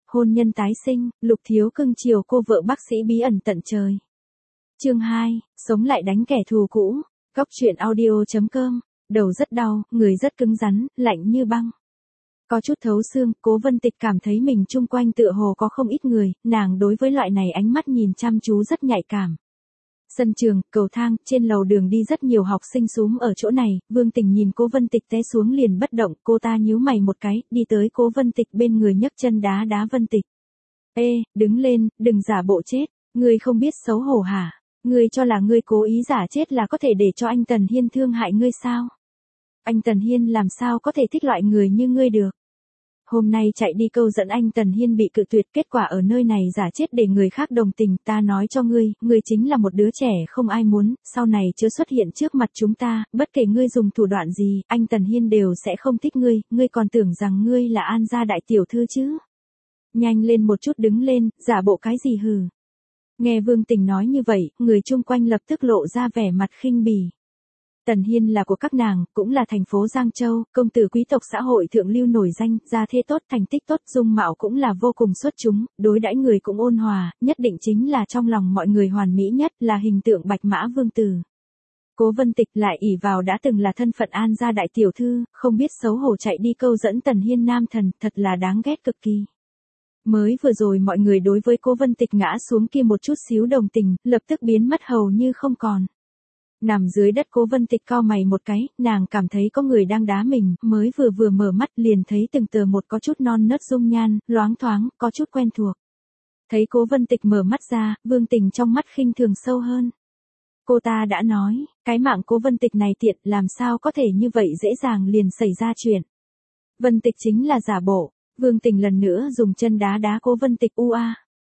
hôn nhân tái sinh, Lục Thiếu cưng chiều cô vợ bác sĩ bí ẩn tận trời. Chương 2, sống lại đánh kẻ thù cũ. Góc truyện audio.com. Đầu rất đau, người rất cứng rắn, lạnh như băng. Có chút thấu xương, Cố Vân Tịch cảm thấy mình chung quanh tựa hồ có không ít người, nàng đối với loại này ánh mắt nhìn chăm chú rất nhạy cảm. Sân trường, cầu thang, trên lầu đường đi rất nhiều học sinh xúm ở chỗ này, Vương Tình nhìn Cố Vân Tịch té xuống liền bất động, cô ta nhíu mày một cái, đi tới Cố Vân Tịch bên người nhấc chân đá đá Vân Tịch. Ê, đứng lên, đừng giả bộ chết, ngươi không biết xấu hổ hả? Ngươi cho là ngươi cố ý giả chết là có thể để cho anh Tần Hiên thương hại ngươi sao? Anh Tần Hiên làm sao có thể thích loại người như ngươi được? Hôm nay chạy đi câu dẫn anh Tần Hiên bị cự tuyệt, kết quả ở nơi này giả chết để người khác đồng tình, ta nói cho ngươi, ngươi chính là một đứa trẻ không ai muốn, sau này chưa xuất hiện trước mặt chúng ta, bất kể ngươi dùng thủ đoạn gì, anh Tần Hiên đều sẽ không thích ngươi, ngươi còn tưởng rằng ngươi là An gia đại tiểu thư chứ? Nhanh lên một chút đứng lên, giả bộ cái gì hừ. Nghe Vương Tình nói như vậy, người chung quanh lập tức lộ ra vẻ mặt khinh bỉ. Tần Hiên là của các nàng, cũng là thành phố Giang Châu, công tử quý tộc xã hội thượng lưu nổi danh, gia thế tốt, thành tích tốt, dung mạo cũng là vô cùng xuất chúng, đối đãi người cũng ôn hòa, nhất định chính là trong lòng mọi người hoàn mỹ nhất, là hình tượng bạch mã vương tử. Cố Vân Tịch lại ỷ vào đã từng là thân phận An gia đại tiểu thư, không biết xấu hổ chạy đi câu dẫn Tần Hiên nam thần, thật là đáng ghét cực kỳ. Mới vừa rồi mọi người đối với Cố Vân Tịch ngã xuống kia một chút xíu đồng tình, lập tức biến mất hầu như không còn. Nằm dưới đất Cố Vân Tịch cau mày một cái, nàng cảm thấy có người đang đá mình, mới vừa mở mắt liền thấy từng tờ một có chút non nớt dung nhan, loáng thoáng, có chút quen thuộc. Thấy Cố Vân Tịch mở mắt ra, Vương Tình trong mắt khinh thường sâu hơn. Cô ta đã nói, cái mạng Cố Vân Tịch này tiện, làm sao có thể như vậy dễ dàng liền xảy ra chuyện. Vân Tịch chính là giả bộ. Vương Tình lần nữa dùng chân đá đá Cố Vân Tịch a.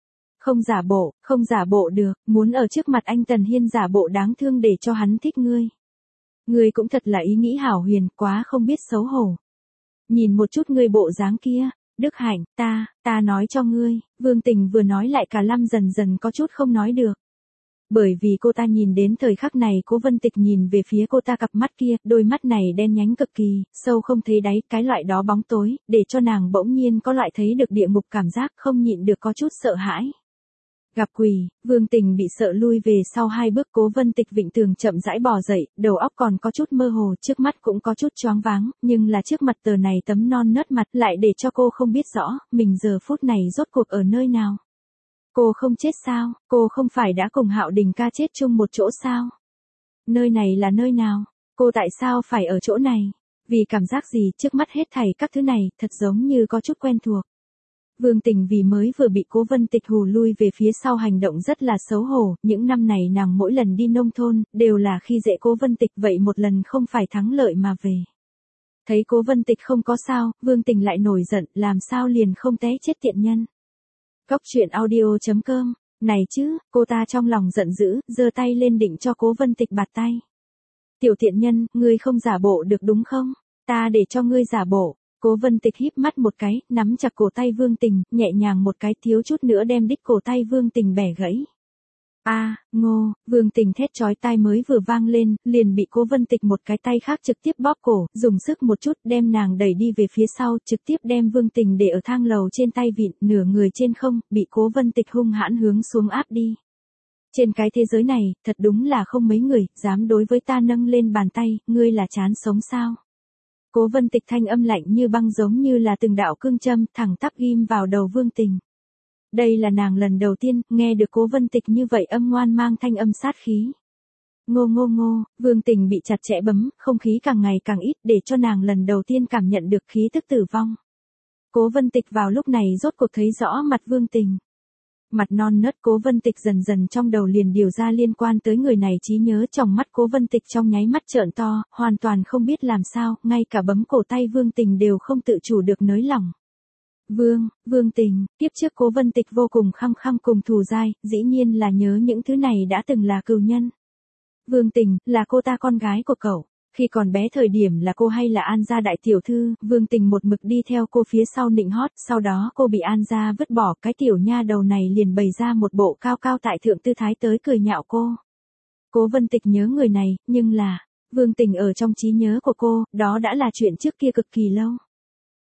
Không giả bộ được, muốn ở trước mặt anh Tần Hiên giả bộ đáng thương để cho hắn thích ngươi. Ngươi cũng thật là ý nghĩ hảo huyền, quá không biết xấu hổ. Nhìn một chút ngươi bộ dáng kia, Đức Hạnh, ta nói cho ngươi, Vương Tình vừa nói lại cả lâm dần dần có chút không nói được. Bởi vì cô ta nhìn đến thời khắc này Cố Vân Tịch nhìn về phía cô ta cặp mắt kia, đôi mắt này đen nhánh cực kỳ, sâu không thấy đáy, cái loại đó bóng tối, để cho nàng bỗng nhiên có loại thấy được địa ngục cảm giác, không nhịn được có chút sợ hãi. Gặp quỷ, Vương Tình bị sợ lui về sau 2 bước, Cố Vân Tịch vịnh tường chậm rãi bò dậy, đầu óc còn có chút mơ hồ, trước mắt cũng có chút choáng váng, nhưng là trước mặt tờ này tấm non nớt mặt lại để cho cô không biết rõ, mình giờ phút này rốt cuộc ở nơi nào. Cô không chết sao, cô không phải đã cùng Hạo Đình ca chết chung một chỗ sao? Nơi này là nơi nào? Cô tại sao phải ở chỗ này? Vì cảm giác gì trước mắt hết thảy các thứ này, thật giống như có chút quen thuộc. Vương Tình vì mới vừa bị Cố Vân Tịch hù lui về phía sau hành động rất là xấu hổ, những năm này nàng mỗi lần đi nông thôn, đều là khi dễ Cố Vân Tịch, vậy một lần không phải thắng lợi mà về. Thấy Cố Vân Tịch không có sao, Vương Tình lại nổi giận, làm sao liền không té chết tiện nhân. Góc truyện audio.com, này chứ, cô ta trong lòng giận dữ, giơ tay lên định cho Cố Vân Tịch bạt tay. Tiểu tiện nhân, ngươi không giả bộ được đúng không? Ta để cho ngươi giả bộ. Cố Vân Tịch híp mắt một cái, nắm chặt cổ tay Vương Tình, nhẹ nhàng một cái thiếu chút nữa đem đích cổ tay Vương Tình bẻ gãy. Ngô, Vương Tình thét chói tai mới vừa vang lên, liền bị Cố Vân Tịch một cái tay khác trực tiếp bóp cổ, dùng sức một chút đem nàng đẩy đi về phía sau, trực tiếp đem Vương Tình để ở thang lầu trên tay vịn, nửa người trên không, bị Cố Vân Tịch hung hãn hướng xuống áp đi. Trên cái thế giới này, thật đúng là không mấy người, dám đối với ta nâng lên bàn tay, ngươi là chán sống sao? Cố Vân Tịch thanh âm lạnh như băng giống như là từng đạo cương châm, thẳng tắp ghim vào đầu Vương Tình. Đây là nàng lần đầu tiên, nghe được Cố Vân Tịch như vậy âm ngoan mang thanh âm sát khí. Ngô, Vương Tình bị chặt chẽ bấm, không khí càng ngày càng ít, để cho nàng lần đầu tiên cảm nhận được khí tức tử vong. Cố Vân Tịch vào lúc này rốt cuộc thấy rõ mặt Vương Tình. Mặt non nớt Cố Vân Tịch dần dần trong đầu liền điều ra liên quan tới người này trí nhớ, trong mắt Cố Vân Tịch trong nháy mắt trợn to, hoàn toàn không biết làm sao, ngay cả bấm cổ tay Vương Tình đều không tự chủ được nới lỏng. Vương Tình, tiếp trước Cố Vân Tịch vô cùng khăng khăng cùng thù dai, dĩ nhiên là nhớ những thứ này đã từng là cừu nhân. Vương Tình, là cô ta con gái của cậu. Khi còn bé thời điểm là cô hay là An gia đại tiểu thư, Vương Tình một mực đi theo cô phía sau nịnh hót, sau đó cô bị An gia vứt bỏ, cái tiểu nha đầu này liền bày ra một bộ cao cao tại thượng tư thái tới cười nhạo cô. Cố Vân Tịch nhớ người này, nhưng là, Vương Tình ở trong trí nhớ của cô, đó đã là chuyện trước kia cực kỳ lâu.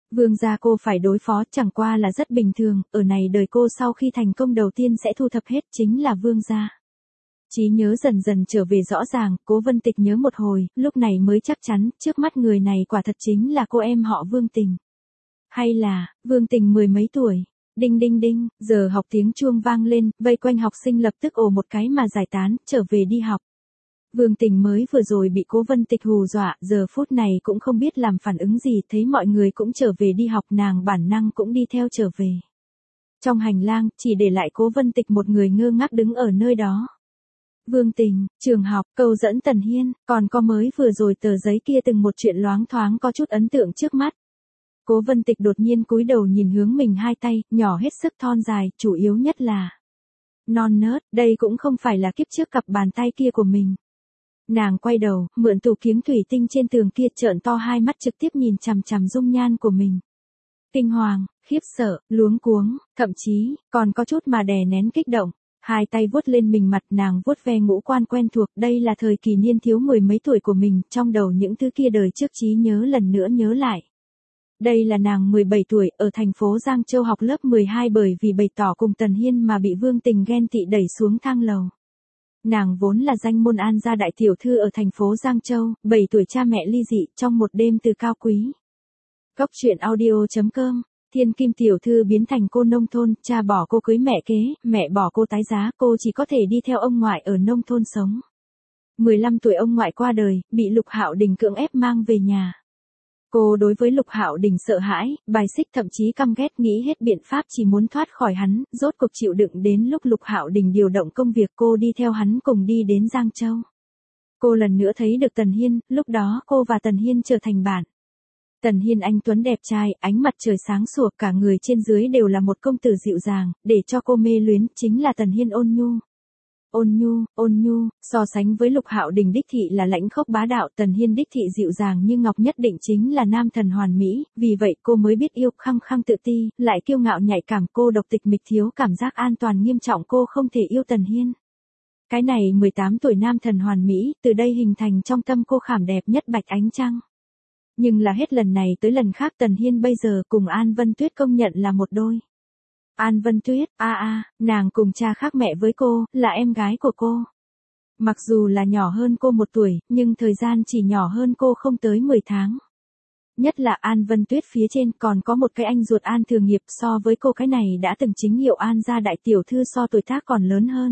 Vương gia cô phải đối phó chẳng qua là rất bình thường, ở này đời cô sau khi thành công đầu tiên sẽ thu thập hết chính là vương gia. Trí nhớ dần dần trở về rõ ràng, Cố Vân Tịch nhớ một hồi, lúc này mới chắc chắn, trước mắt người này quả thật chính là cô em họ Vương Tình. Hay là, Vương Tình mười mấy tuổi. Đinh đinh đinh, giờ học tiếng chuông vang lên, vây quanh học sinh lập tức ồ một cái mà giải tán, trở về đi học. Vương Tình mới vừa rồi bị Cố Vân Tịch hù dọa, giờ phút này cũng không biết làm phản ứng gì, thấy mọi người cũng trở về đi học, nàng bản năng cũng đi theo trở về. Trong hành lang, chỉ để lại Cố Vân Tịch một người ngơ ngác đứng ở nơi đó. Vương Tình, trường học, câu dẫn Tần Hiên, còn có mới vừa rồi tờ giấy kia từng một chuyện loáng thoáng có chút ấn tượng trước mắt. Cố Vân Tịch đột nhiên cúi đầu nhìn hướng mình hai tay, nhỏ hết sức thon dài, chủ yếu nhất là non nớt, đây cũng không phải là kiếp trước cặp bàn tay kia của mình. Nàng quay đầu, mượn tủ kiếng thủy tinh trên tường kia trợn to hai mắt trực tiếp nhìn chằm chằm dung nhan của mình. Kinh hoàng, khiếp sợ, luống cuống, thậm chí, còn có chút mà đè nén kích động. Hai tay vuốt lên mình mặt nàng vuốt ve ngũ quan quen thuộc, đây là thời kỳ niên thiếu mười mấy tuổi của mình, trong đầu những thứ kia đời trước trí nhớ lần nữa nhớ lại. Đây là nàng 17 tuổi, ở thành phố Giang Châu học lớp 12 bởi vì bày tỏ cùng Tần Hiên mà bị Vương Tình ghen tị đẩy xuống thang lầu. Nàng vốn là danh môn An gia đại tiểu thư ở thành phố Giang Châu, 7 tuổi cha mẹ ly dị, trong một đêm từ cao quý. Góc truyện audio.com, thiên kim tiểu thư biến thành cô nông thôn, cha bỏ cô cưới mẹ kế, mẹ bỏ cô tái giá, cô chỉ có thể đi theo ông ngoại ở nông thôn sống. 15 tuổi ông ngoại qua đời, bị Lục Hạo Đình cưỡng ép mang về nhà. Cô đối với Lục Hạo Đình sợ hãi, bài xích thậm chí căm ghét, nghĩ hết biện pháp chỉ muốn thoát khỏi hắn, rốt cuộc chịu đựng đến lúc Lục Hạo Đình điều động công việc cô đi theo hắn cùng đi đến Giang Châu. Cô lần nữa thấy được Tần Hiên, lúc đó cô và Tần Hiên trở thành bạn. Tần Hiên anh tuấn đẹp trai, ánh mặt trời sáng sủa, cả người trên dưới đều là một công tử dịu dàng, để cho cô mê luyến, chính là Tần Hiên ôn nhu. Ôn nhu, so sánh với Lục Hạo Đình đích thị là lãnh khốc bá đạo, Tần Hiên đích thị dịu dàng như ngọc, nhất định chính là nam thần hoàn mỹ, vì vậy cô mới biết yêu, khăng khăng tự ti, lại kiêu ngạo nhạy cảm, cô độc tịch mịch thiếu cảm giác an toàn nghiêm trọng, cô không thể yêu Tần Hiên. Cái này 18 tuổi nam thần hoàn mỹ, từ đây hình thành trong tâm cô khảm đẹp nhất bạch ánh trăng. Nhưng là hết lần này tới lần khác Tần Hiên bây giờ cùng An Vân Tuyết công nhận là một đôi. An Vân Tuyết, nàng cùng cha khác mẹ với cô, là em gái của cô. Mặc dù là nhỏ hơn cô 1 tuổi, nhưng thời gian chỉ nhỏ hơn cô không tới 10 tháng. Nhất là An Vân Tuyết phía trên còn có một cái anh ruột An Thường Nghiệp, so với cô cái này đã từng chính hiệu An gia đại tiểu thư, so tuổi tác còn lớn hơn.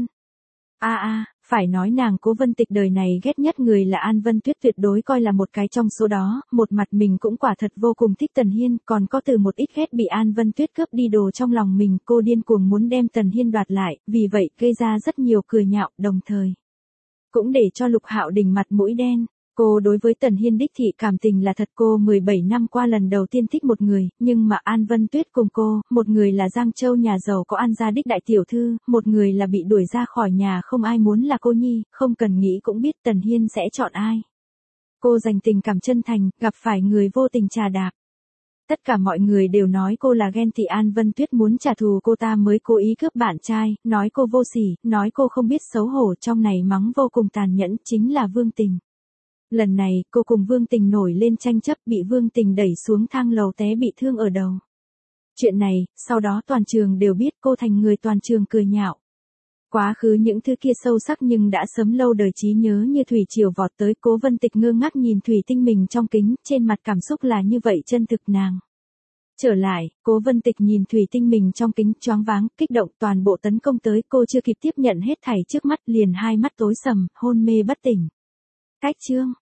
Phải nói nàng Cố Vân Tịch đời này ghét nhất người là An Vân Tuyết, tuyệt đối coi là một cái trong số đó, một mặt mình cũng quả thật vô cùng thích Tần Hiên, còn có từ một ít ghét bị An Vân Tuyết cướp đi đồ trong lòng mình, cô điên cuồng muốn đem Tần Hiên đoạt lại, vì vậy gây ra rất nhiều cười nhạo, đồng thời cũng để cho Lục Hạo Đình mặt mũi đen. Cô đối với Tần Hiên đích thị cảm tình là thật, cô 17 năm qua lần đầu tiên thích một người, nhưng mà An Vân Tuyết cùng cô, một người là Giang Châu nhà giàu có An gia đích đại tiểu thư, một người là bị đuổi ra khỏi nhà không ai muốn là cô nhi, không cần nghĩ cũng biết Tần Hiên sẽ chọn ai. Cô dành tình cảm chân thành, gặp phải người vô tình trà đạp. Tất cả mọi người đều nói cô là ghen tị An Vân Tuyết muốn trả thù cô ta mới cố ý cướp bạn trai, nói cô vô sỉ, nói cô không biết xấu hổ, trong này mắng vô cùng tàn nhẫn chính là Vương Tình. Lần này, cô cùng Vương Tình nổi lên tranh chấp, bị Vương Tình đẩy xuống thang lầu té bị thương ở đầu. Chuyện này, sau đó toàn trường đều biết, cô thành người toàn trường cười nhạo. Quá khứ những thứ kia sâu sắc nhưng đã sớm lâu đời trí nhớ như thủy triều vọt tới, Cố Vân Tịch ngơ ngác nhìn thủy tinh mình trong kính, trên mặt cảm xúc là như vậy chân thực nàng. Trở lại, Cố Vân Tịch nhìn thủy tinh mình trong kính, choáng váng, kích động, toàn bộ tấn công tới, cô chưa kịp tiếp nhận hết thảy trước mắt, liền hai mắt tối sầm, hôn mê bất tỉnh. Cách chương